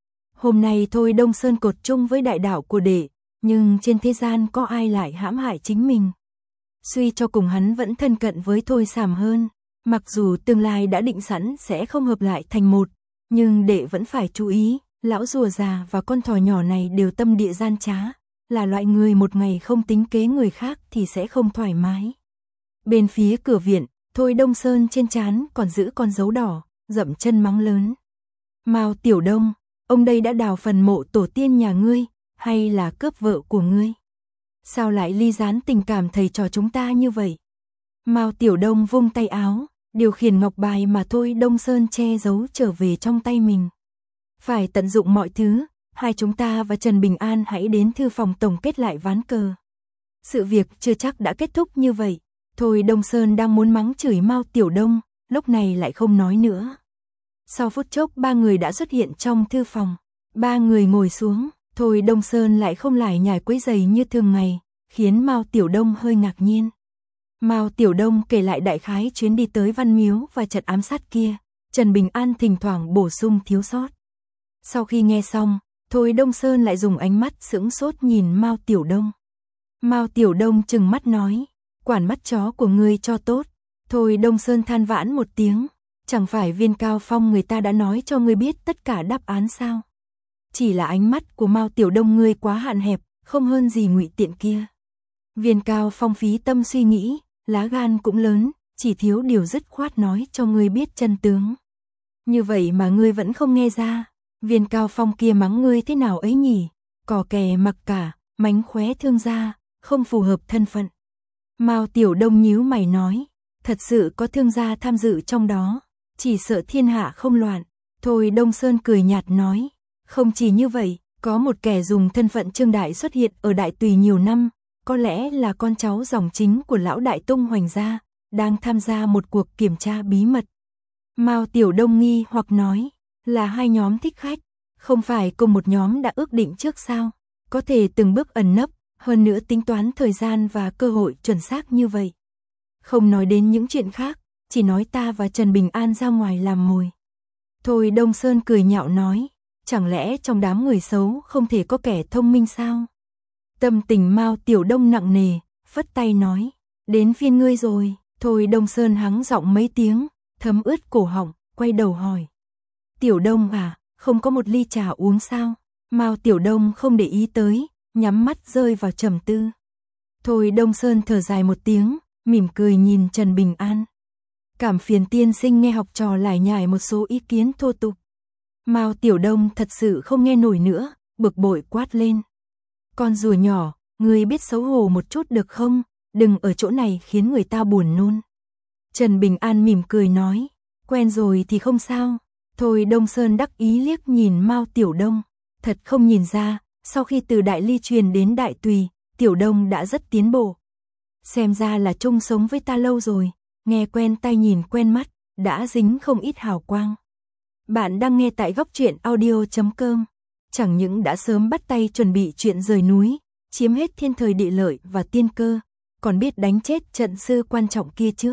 Hôm nay Thôi Đông Sơn cột chung với đại đạo của đệ, nhưng trên thế gian có ai lại hãm hại chính mình. Suy cho cùng hắn vẫn thân cận với Thôi Sàm hơn, mặc dù tương lai đã định sẵn sẽ không hợp lại thành một, nhưng đệ vẫn phải chú ý, lão rùa già và con thỏ nhỏ này đều tâm địa gian trá, là loại người một ngày không tính kế người khác thì sẽ không thoải mái. Bên phía cửa viện, Thôi Đông Sơn trên trán còn giữ con dấu đỏ, dậm chân mắng lớn. Mao Tiểu Đông, ông đây đã đào phần mộ tổ tiên nhà ngươi, hay là cướp vợ của ngươi? Sao lại ly gián tình cảm thầy trò chúng ta như vậy? Mao Tiểu Đông vung tay áo, điều khiển ngọc bài mà Thôi Đông Sơn che giấu trở về trong tay mình. Phải tận dụng mọi thứ, hai chúng ta và Trần Bình An hãy đến thư phòng tổng kết lại ván cờ. Sự việc chưa chắc đã kết thúc như vậy. Thôi Đông Sơn đang muốn mắng chửi Mao Tiểu Đông, lúc này lại không nói nữa. Sau phút chốc ba người đã xuất hiện trong thư phòng. Ba người ngồi xuống, Thôi Đông Sơn lại không lải nhải quấy rầy như thường ngày, khiến Mao Tiểu Đông hơi ngạc nhiên. Mao Tiểu Đông kể lại đại khái chuyến đi tới Văn Miếu và trận ám sát kia, Trần Bình An thỉnh thoảng bổ sung thiếu sót. Sau khi nghe xong, Thôi Đông Sơn lại dùng ánh mắt sững sốt nhìn Mao Tiểu Đông. Mao Tiểu Đông trừng mắt nói, quản mắt chó của ngươi cho tốt. Thôi Đông Sơn than vãn một tiếng, chẳng phải Viên Cao Phong người ta đã nói cho ngươi biết tất cả đáp án sao? Chỉ là ánh mắt của Mao Tiểu Đông ngươi quá hạn hẹp, không hơn gì Ngụy Tiện kia. Viên Cao Phong phí tâm suy nghĩ, lá gan cũng lớn, chỉ thiếu điều dứt khoát nói cho ngươi biết chân tướng. Như vậy mà ngươi vẫn không nghe ra, Viên Cao Phong kia mắng ngươi thế nào ấy nhỉ? Cò kè mặc cả, mánh khóe thương gia, không phù hợp thân phận. Mao Tiểu Đông nhíu mày nói, thật sự có thương gia tham dự trong đó, chỉ sợ thiên hạ không loạn. Thôi Đông Sơn cười nhạt nói, không chỉ như vậy, có một kẻ dùng thân phận Trương Đại xuất hiện ở Đại Tùy nhiều năm, có lẽ là con cháu dòng chính của lão Đại Tung Hoành gia, đang tham gia một cuộc kiểm tra bí mật. Mao Tiểu Đông nghi hoặc nói, là hai nhóm thích khách, không phải cùng một nhóm đã ước định trước sao, có thể từng bước ẩn nấp, hơn nữa tính toán thời gian và cơ hội chuẩn xác như vậy. Không nói đến những chuyện khác, chỉ nói ta và Trần Bình An ra ngoài làm mồi. Thôi Đông Sơn cười nhạo nói, chẳng lẽ trong đám người xấu không thể có kẻ thông minh sao? Tâm tình Mao Tiểu Đông nặng nề, phất tay nói, đến phiên ngươi rồi. Thôi Đông Sơn hắng giọng mấy tiếng, thấm ướt cổ họng, quay đầu hỏi. Tiểu Đông à, không có một ly trà uống sao? Mao Tiểu Đông không để ý tới, nhắm mắt rơi vào trầm tư. Thôi Đông Sơn thở dài một tiếng, mỉm cười nhìn Trần Bình An. Cảm phiền tiên sinh nghe học trò lải nhải một số ý kiến thô tục. Mao Tiểu Đông thật sự không nghe nổi nữa, bực bội quát lên. Con rùa nhỏ, ngươi biết xấu hổ một chút được không? Đừng ở chỗ này khiến người ta buồn nôn. Trần Bình An mỉm cười nói, quen rồi thì không sao. Thôi Đông Sơn đắc ý liếc nhìn Mao Tiểu Đông, thật không nhìn ra, sau khi từ Đại Ly truyền đến Đại Tùy, Tiểu Đông đã rất tiến bộ. Xem ra là chung sống với ta lâu rồi, nghe quen tai nhìn quen mắt, đã dính không ít hào quang. Bạn đang nghe tại góc truyện audio.com. Chẳng những đã sớm bắt tay chuẩn bị chuyện rời núi, chiếm hết thiên thời địa lợi và tiên cơ, còn biết đánh chết trận sư quan trọng kia trước.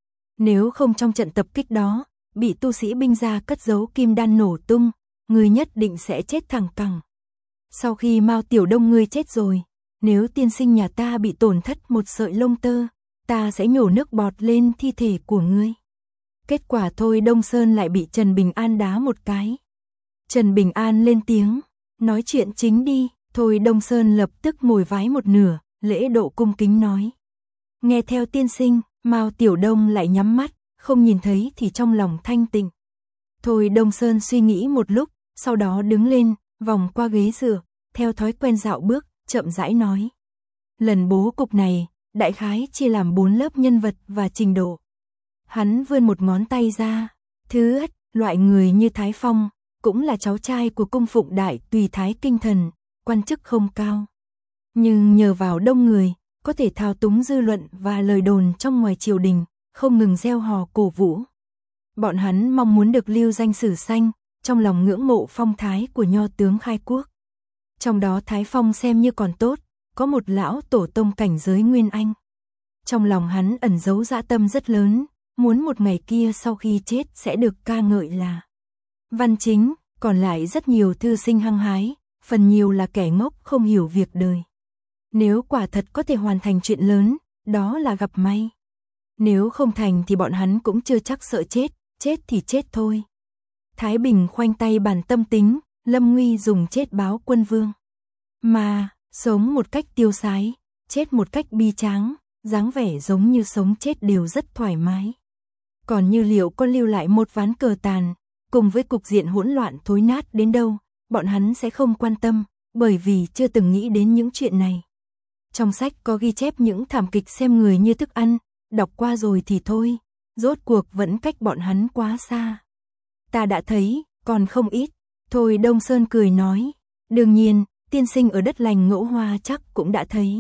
Nếu không trong trận tập kích đó, bị tu sĩ binh gia cất giấu kim đan nổ tung, người nhất định sẽ chết thẳng cẳng. Sau khi Mao Tiểu Đông ngươi chết rồi, nếu tiên sinh nhà ta bị tổn thất một sợi lông tơ, ta sẽ nhổ nước bọt lên thi thể của ngươi. Kết quả Thôi Đông Sơn lại bị Trần Bình An đá một cái. Trần Bình An lên tiếng, nói chuyện chính đi. Thôi Đông Sơn lập tức ngồi vái một nửa, lễ độ cung kính nói. Nghe theo tiên sinh. Mao Tiểu Đông lại nhắm mắt, không nhìn thấy thì trong lòng thanh tịnh. Thôi Đông Sơn suy nghĩ một lúc, sau đó đứng lên, vòng qua ghế dựa, theo thói quen dạo bước, chậm rãi nói. Lần bố cục này, đại khái chia làm 4 lớp nhân vật và trình độ. Hắn vươn một ngón tay ra. Thứ nhất, loại người như Thái Phong, cũng là cháu trai của cung phụng đại tùy Thái Kinh Thần, quan chức không cao. Nhưng nhờ vào đông người, có thể thao túng dư luận và lời đồn trong ngoài triều đình, không ngừng gieo hò cổ vũ. Bọn hắn mong muốn được lưu danh sử xanh, trong lòng ngưỡng mộ phong thái của nho tướng khai quốc. Trong đó Thái Phong xem như còn tốt, có một lão tổ tông cảnh giới Nguyên Anh. Trong lòng hắn ẩn giấu dã tâm rất lớn, muốn một ngày kia sau khi chết sẽ được ca ngợi là văn chính, còn lại rất nhiều thư sinh hăng hái, phần nhiều là kẻ ngốc không hiểu việc đời. Nếu quả thật có thể hoàn thành chuyện lớn, đó là gặp may. Nếu không thành thì bọn hắn cũng chưa chắc sợ chết, chết thì chết thôi. Thái Bình khoanh tay bàn tâm tính, Lâm Nguy dùng chết báo quân vương. Mà, sống một cách tiêu sái, chết một cách bi tráng, dáng vẻ giống như sống chết đều rất thoải mái. Còn Như Liệu có lưu lại một ván cờ tàn, cùng với cục diện hỗn loạn thối nát đến đâu, bọn hắn sẽ không quan tâm, bởi vì chưa từng nghĩ đến những chuyện này. Trong sách có ghi chép những thảm kịch xem người như thức ăn, đọc qua rồi thì thôi, rốt cuộc vẫn cách bọn hắn quá xa. Ta đã thấy, còn không ít. Thôi Đông Sơn cười nói, đương nhiên, tiên sinh ở đất lành Ngẫu Hoa chắc cũng đã thấy.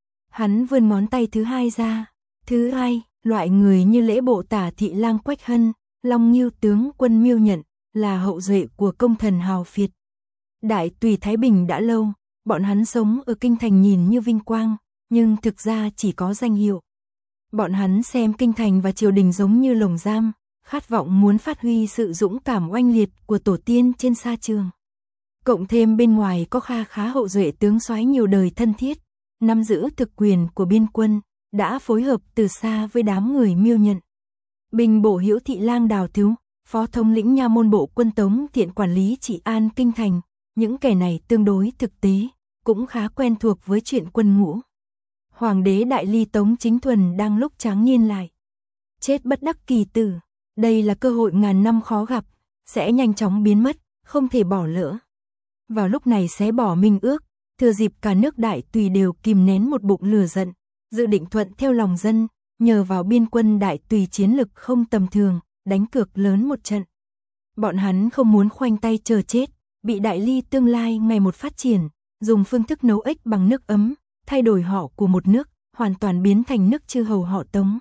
Hắn vươn ngón tay thứ hai ra. Thứ hai, loại người như lễ bộ tả thị lang Quách Hân, Long Nghiêu tướng quân Miêu Nhận, là hậu duệ của công thần hào phiệt. Đại tùy Thái Bình đã lâu, bọn hắn sống ở kinh thành nhìn như vinh quang, nhưng thực ra chỉ có danh hiệu. Bọn hắn xem kinh thành và triều đình giống như lồng giam, khát vọng muốn phát huy sự dũng cảm oanh liệt của tổ tiên trên sa trường. Cộng thêm bên ngoài có kha khá hậu duệ tướng soái nhiều đời thân thiết, nắm giữ thực quyền của biên quân, đã phối hợp từ xa với đám người Miêu Nhận. Bình bộ Hữu thị lang Đào Thiếu, phó thống lĩnh nha môn bộ quân Tống Thiện quản lý trị an kinh thành, những kẻ này tương đối thực tế, cũng khá quen thuộc với chuyện quân ngũ. Hoàng đế Đại Ly Tống Chính Thuần đang lúc tráng niên lại chết bất đắc kỳ tử, đây là cơ hội ngàn năm khó gặp, sẽ nhanh chóng biến mất, không thể bỏ lỡ. Vào lúc này xé bỏ minh ước, thừa dịp cả nước Đại Tùy đều kìm nén một bụng lửa giận, dự định thuận theo lòng dân, nhờ vào biên quân Đại Tùy chiến lực không tầm thường, đánh cược lớn một trận. Bọn hắn không muốn khoanh tay chờ chết, bị Đại Ly tương lai ngày một phát triển, dùng phương thức nấu ếch bằng nước ấm, thay đổi họ của một nước, hoàn toàn biến thành nước chư hầu họ Tống.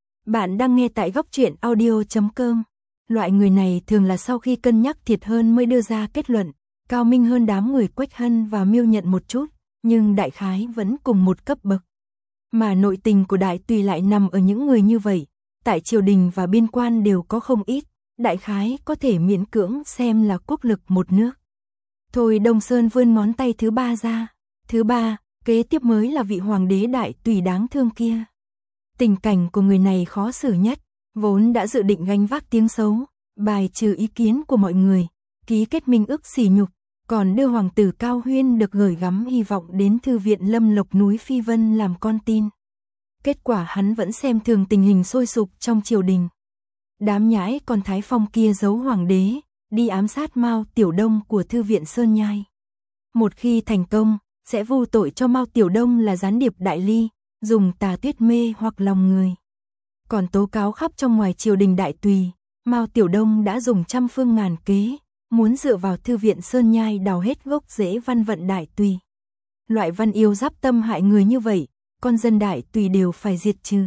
Bạn đang nghe tại góc truyện audio.com. Loại người này thường là sau khi cân nhắc thiệt hơn mới đưa ra kết luận, cao minh hơn đám người Quách Hân và Miêu Nhận một chút, nhưng đại khái vẫn cùng một cấp bậc. Mà nội tình của Đại Tùy lại nằm ở những người như vậy, tại triều đình và biên quan đều có không ít, đại khái có thể miễn cưỡng xem là quốc lực một nước. Thôi Đông Sơn vươn ngón tay thứ ba ra. Thứ ba, kế tiếp mới là vị hoàng đế Đại Tùy đáng thương kia. Tình cảnh của người này khó xử nhất, vốn đã dự định gánh vác tiếng xấu, bài trừ ý kiến của mọi người, ký kết minh ước sỉ nhục, còn đưa hoàng tử Cao Huyên được gửi gắm hy vọng đến thư viện Lâm Lộc núi Phi Vân làm con tin. Kết quả hắn vẫn xem thường tình hình sôi sục trong triều đình. Đám nhãi con Thái Phong kia giấu hoàng đế, đi ám sát Mao Tiểu Đông của thư viện Sơn Nhai. Một khi thành công, sẽ vu tội cho Mao Tiểu Đông là gián điệp Đại Ly, dùng tà tuyết mê hoặc lòng người. Còn tố cáo khắp trong ngoài triều đình Đại Tùy, Mao Tiểu Đông đã dùng trăm phương ngàn kế, muốn dựa vào thư viện Sơn Nhai đào hết gốc rễ văn vận Đại Tùy. Loại văn yêu giáp tâm hại người như vậy, con dân Đại Tùy đều phải diệt trừ.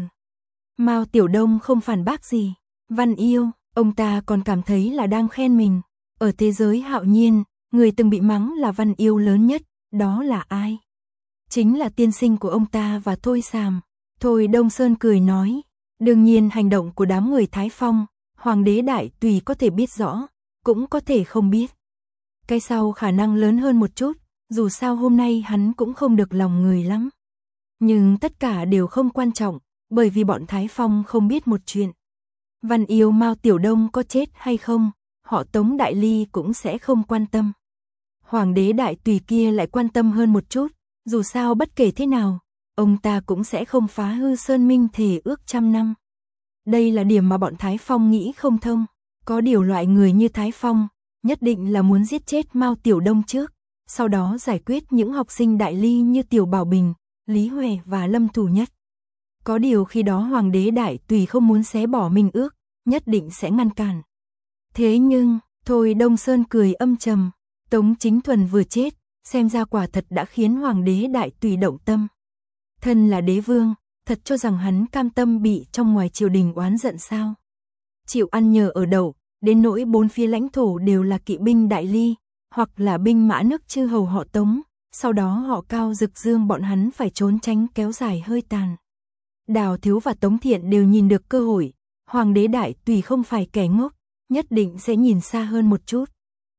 Mao Tiểu Đông không phản bác gì, văn yêu, ông ta còn cảm thấy là đang khen mình. Ở thế giới hạo nhiên, người từng bị mắng là văn yêu lớn nhất, đó là ai? Chính là tiên sinh của ông ta và Thôi Sàm. Thôi Đông Sơn cười nói, đương nhiên hành động của đám người Thái Phong, hoàng đế Đại Tùy có thể biết rõ, cũng có thể không biết. Cái sau khả năng lớn hơn một chút, dù sao hôm nay hắn cũng không được lòng người lắm. Nhưng tất cả đều không quan trọng, bởi vì bọn Thái Phong không biết một chuyện. Văn yêu Mao Tiểu Đông có chết hay không, họ Tống Đại Ly cũng sẽ không quan tâm. Hoàng đế Đại Tùy kia lại quan tâm hơn một chút, dù sao bất kể thế nào, ông ta cũng sẽ không phá hư Sơn Minh thề ước 100 năm. Đây là điểm mà bọn Thái Phong nghĩ không thông. Có điều loại người như Thái Phong, nhất định là muốn giết chết Mao Tiểu Đông trước, sau đó giải quyết những học sinh Đại Ly như Tiểu Bảo Bình, Lý Huệ và Lâm Thủ Nhất. Có điều khi đó Hoàng đế Đại Tùy không muốn xé bỏ minh ước, nhất định sẽ ngăn cản. Thế nhưng, Thôi Đông Sơn cười âm trầm, Tống Chính Thuần vừa chết, xem ra quả thật đã khiến Hoàng đế Đại Tùy động tâm. Thân là đế vương, thật cho rằng hắn cam tâm bị trong ngoài triều đình oán giận sao? Chịu ăn nhờ ở đậu, đến nỗi bốn phía lãnh thổ đều là kỵ binh Đại Ly, hoặc là binh mã nước chư hầu họ Tống, sau đó họ Cao Dực Dương bọn hắn phải trốn tránh kéo dài hơi tàn. Đào Thiếu và Tống Thiện đều nhìn được cơ hội, Hoàng đế Đại Tùy không phải kẻ ngốc, nhất định sẽ nhìn xa hơn một chút.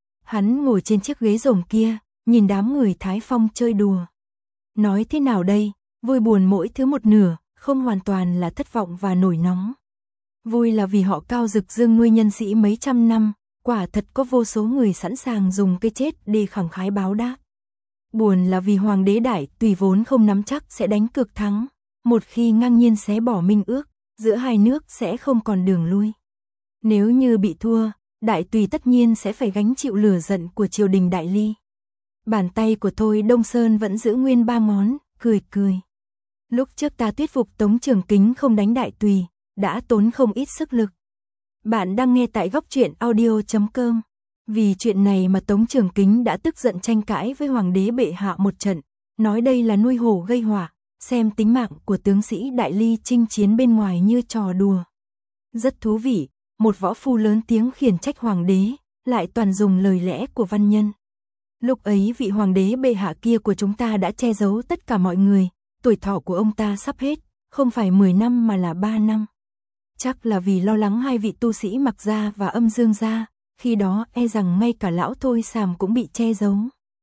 Hắn ngồi trên chiếc ghế rồng kia, nhìn đám người Thái Phong chơi đùa. Nói thế nào đây, vui buồn mỗi thứ một nửa, không hoàn toàn là thất vọng và nổi nóng. Vui là vì họ Cao Dực Dương nuôi nhân sĩ mấy trăm năm, quả thật có vô số người sẵn sàng dùng cái chết để khẳng khái báo đáp. Buồn là vì Hoàng đế Đại Tùy vốn không nắm chắc sẽ đánh cược thắng, một khi ngang nhiên xé bỏ minh ước, giữa hai nước sẽ không còn đường lui. Nếu như bị thua, Đại Tùy tất nhiên sẽ phải gánh chịu lửa giận của triều đình Đại Ly. Bàn tay của Thôi Đông Sơn vẫn giữ nguyên ba ngón, cười cười. Lúc trước ta thuyết phục Tống Trường Kính không đánh Đại Tùy, đã tốn không ít sức lực. Bạn đang nghe tại góc truyện audio.com. Vì chuyện này mà Tống Trường Kính đã tức giận tranh cãi với Hoàng đế bệ hạ một trận, nói đây là nuôi hổ gây họa, xem tính mạng của tướng sĩ Đại Ly chinh chiến bên ngoài như trò đùa. Rất thú vị, một võ phu lớn tiếng khiển trách Hoàng đế, lại toàn dùng lời lẽ của văn nhân. Lúc ấy vị Hoàng đế bệ hạ kia của chúng ta đã che giấu tất cả mọi người, tuổi thọ của ông ta sắp hết, không phải 10 năm mà là 3 năm. Chắc là vì lo lắng hai vị tu sĩ Mặc Gia và Âm Dương Gia, khi đó e rằng ngay cả lão Thôi Sàm cũng bị che giấu.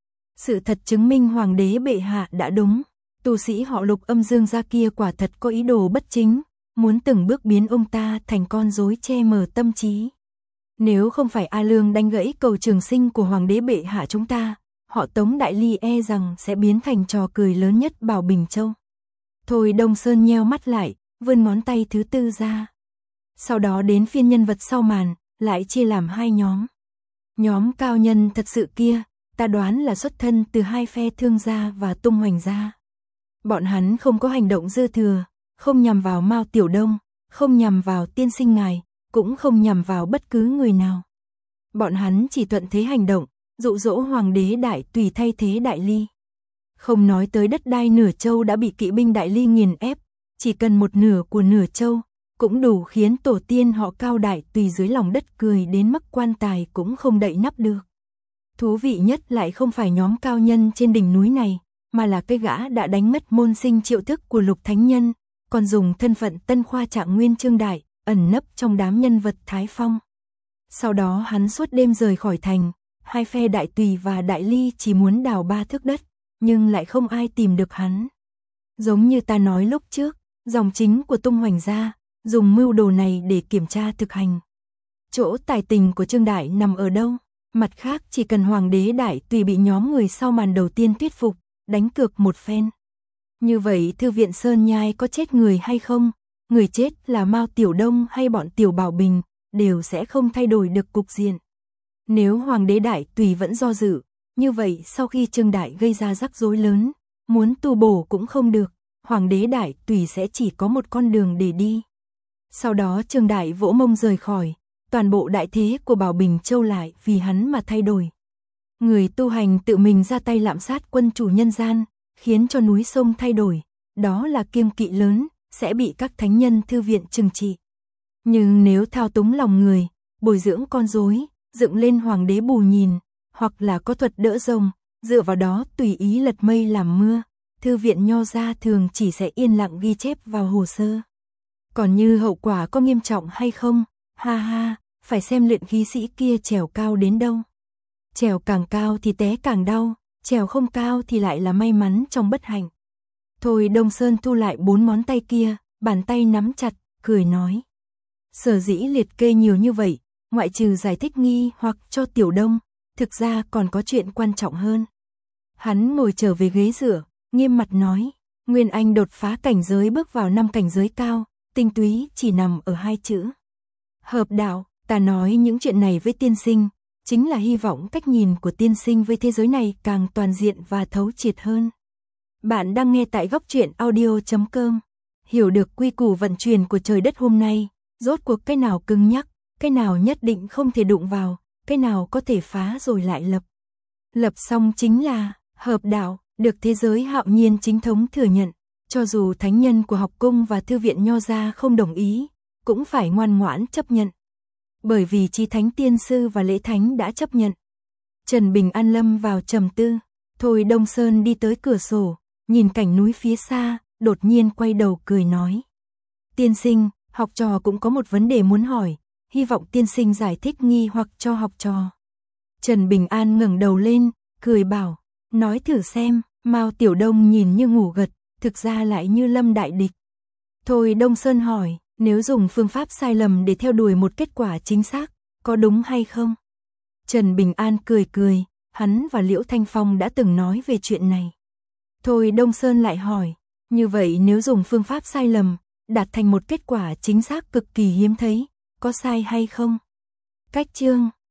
Sự thật chứng minh Hoàng đế bệ hạ đã đúng, tu sĩ họ Lục Âm Dương Gia kia quả thật có ý đồ bất chính, muốn từng bước biến ông ta thành con rối che mờ tâm trí. Nếu không phải A Lương đánh gãy cầu trường sinh của Hoàng đế bệ hạ chúng ta, họ Tống Đại Ly e rằng sẽ biến thành trò cười lớn nhất Bảo Bình Châu. Thôi Đông Sơn nheo mắt lại, vươn ngón tay thứ tư ra. Sau đó đến phiên nhân vật sau màn, lại chia làm hai nhóm. Nhóm cao nhân thật sự kia, ta đoán là xuất thân từ hai phe Thương gia và Tung Hoành gia. Bọn hắn không có hành động dư thừa, không nhằm vào Mao Tiểu Đông, không nhằm vào tiên sinh ngài, cũng không nhằm vào bất cứ người nào. Bọn hắn chỉ thuận thế hành động, dụ dỗ Hoàng đế Đại Tùy thay thế Đại Ly. Không nói tới đất đai nửa châu đã bị kỵ binh Đại Ly nghiền ép, chỉ cần một nửa của nửa châu, cũng đủ khiến tổ tiên họ Cao Đại Tùy dưới lòng đất cười đến mức quan tài cũng không đậy nắp được. Thú vị nhất lại không phải nhóm cao nhân trên đỉnh núi này, mà là cái gã đã đánh mất môn sinh Triệu Thức của Lục Thánh Nhân, còn dùng thân phận Tân Khoa Trạng Nguyên Trương Đại, ẩn nấp trong đám nhân vật Thái Phong. Sau đó hắn suốt đêm rời khỏi thành, hai phe Đại Tùy và Đại Ly chỉ muốn đào 3 thước đất, nhưng lại không ai tìm được hắn. Giống như ta nói lúc trước, dòng chính của Tung Hoành gia, dùng mưu đồ này để kiểm tra thực hành. Chỗ tài tình của Trương Đại nằm ở đâu? Mặt khác chỉ cần Hoàng đế Đại Tùy bị nhóm người sau màn đầu tiên thuyết phục, đánh cược một phen. Như vậy Thư viện Sơn Nhai có chết người hay không? Người chết là Mao Tiểu Đông hay bọn Tiểu Bảo Bình, đều sẽ không thay đổi được cục diện. Nếu Hoàng đế Đại Tùy vẫn do dự, như vậy sau khi Trương Đại gây ra rắc rối lớn, muốn tu bổ cũng không được, Hoàng đế Đại Tùy sẽ chỉ có một con đường để đi. Sau đó Trương Đại vỗ mông rời khỏi, toàn bộ đại thế của Bảo Bình Châu lại vì hắn mà thay đổi. Người tu hành tự mình ra tay lạm sát quân chủ nhân gian, khiến cho núi sông thay đổi, đó là kiêng kỵ lớn, sẽ bị các thánh nhân thư viện trừng trị. Nhưng nếu thao túng lòng người, bồi dưỡng con rối, dựng lên hoàng đế bù nhìn, hoặc là có thuật đỡ rồng, dựa vào đó tùy ý lật mây làm mưa, thư viện Nho gia thường chỉ sẽ yên lặng ghi chép vào hồ sơ. Còn như hậu quả có nghiêm trọng hay không, ha ha, phải xem luyện khí sĩ kia trèo cao đến đâu. Trèo càng cao thì té càng đau, trèo không cao thì lại là may mắn trong bất hạnh. Thôi Đông Sơn thu lại 4 ngón tay kia, bàn tay nắm chặt, cười nói. Sở dĩ liệt kê nhiều như vậy, ngoại trừ giải thích nghi hoặc cho Tiểu Đông, thực ra còn có chuyện quan trọng hơn. Hắn ngồi trở về ghế dựa, nghiêm mặt nói, Nguyên Anh đột phá cảnh giới bước vào 5 cảnh giới cao, tinh túy chỉ nằm ở hai chữ. Hợp đạo. Ta nói những chuyện này với tiên sinh, chính là hy vọng cách nhìn của tiên sinh với thế giới này càng toàn diện và thấu triệt hơn. Bạn đang nghe tại Góc Truyện Audio.com. Hiểu được quy củ vận chuyển của trời đất hôm nay, rốt cuộc cái nào cứng nhắc, cái nào nhất định không thể đụng vào, cái nào có thể phá rồi lại lập. Lập xong chính là hợp đạo, được thế giới hạo nhiên chính thống thừa nhận, cho dù thánh nhân của học cung và thư viện Nho gia không đồng ý, cũng phải ngoan ngoãn chấp nhận. Bởi vì Chí Thánh Tiên Sư và Lễ Thánh đã chấp nhận. Trần Bình An lâm vào trầm tư, Thôi Đông Sơn đi tới cửa sổ, nhìn cảnh núi phía xa, đột nhiên quay đầu cười nói. Tiên sinh, học trò cũng có một vấn đề muốn hỏi, hy vọng tiên sinh giải thích nghi hoặc cho học trò. Trần Bình An ngẩng đầu lên, cười bảo, nói thử xem. Mao Tiểu Đông nhìn như ngủ gật, thực ra lại như lâm đại địch. Thôi Đông Sơn hỏi, nếu dùng phương pháp sai lầm để theo đuổi một kết quả chính xác, có đúng hay không? Trần Bình An cười cười, hắn và Liễu Thanh Phong đã từng nói về chuyện này. Thôi Đông Sơn lại hỏi, như vậy nếu dùng phương pháp sai lầm, đạt thành một kết quả chính xác cực kỳ hiếm thấy, có sai hay không? Cách chương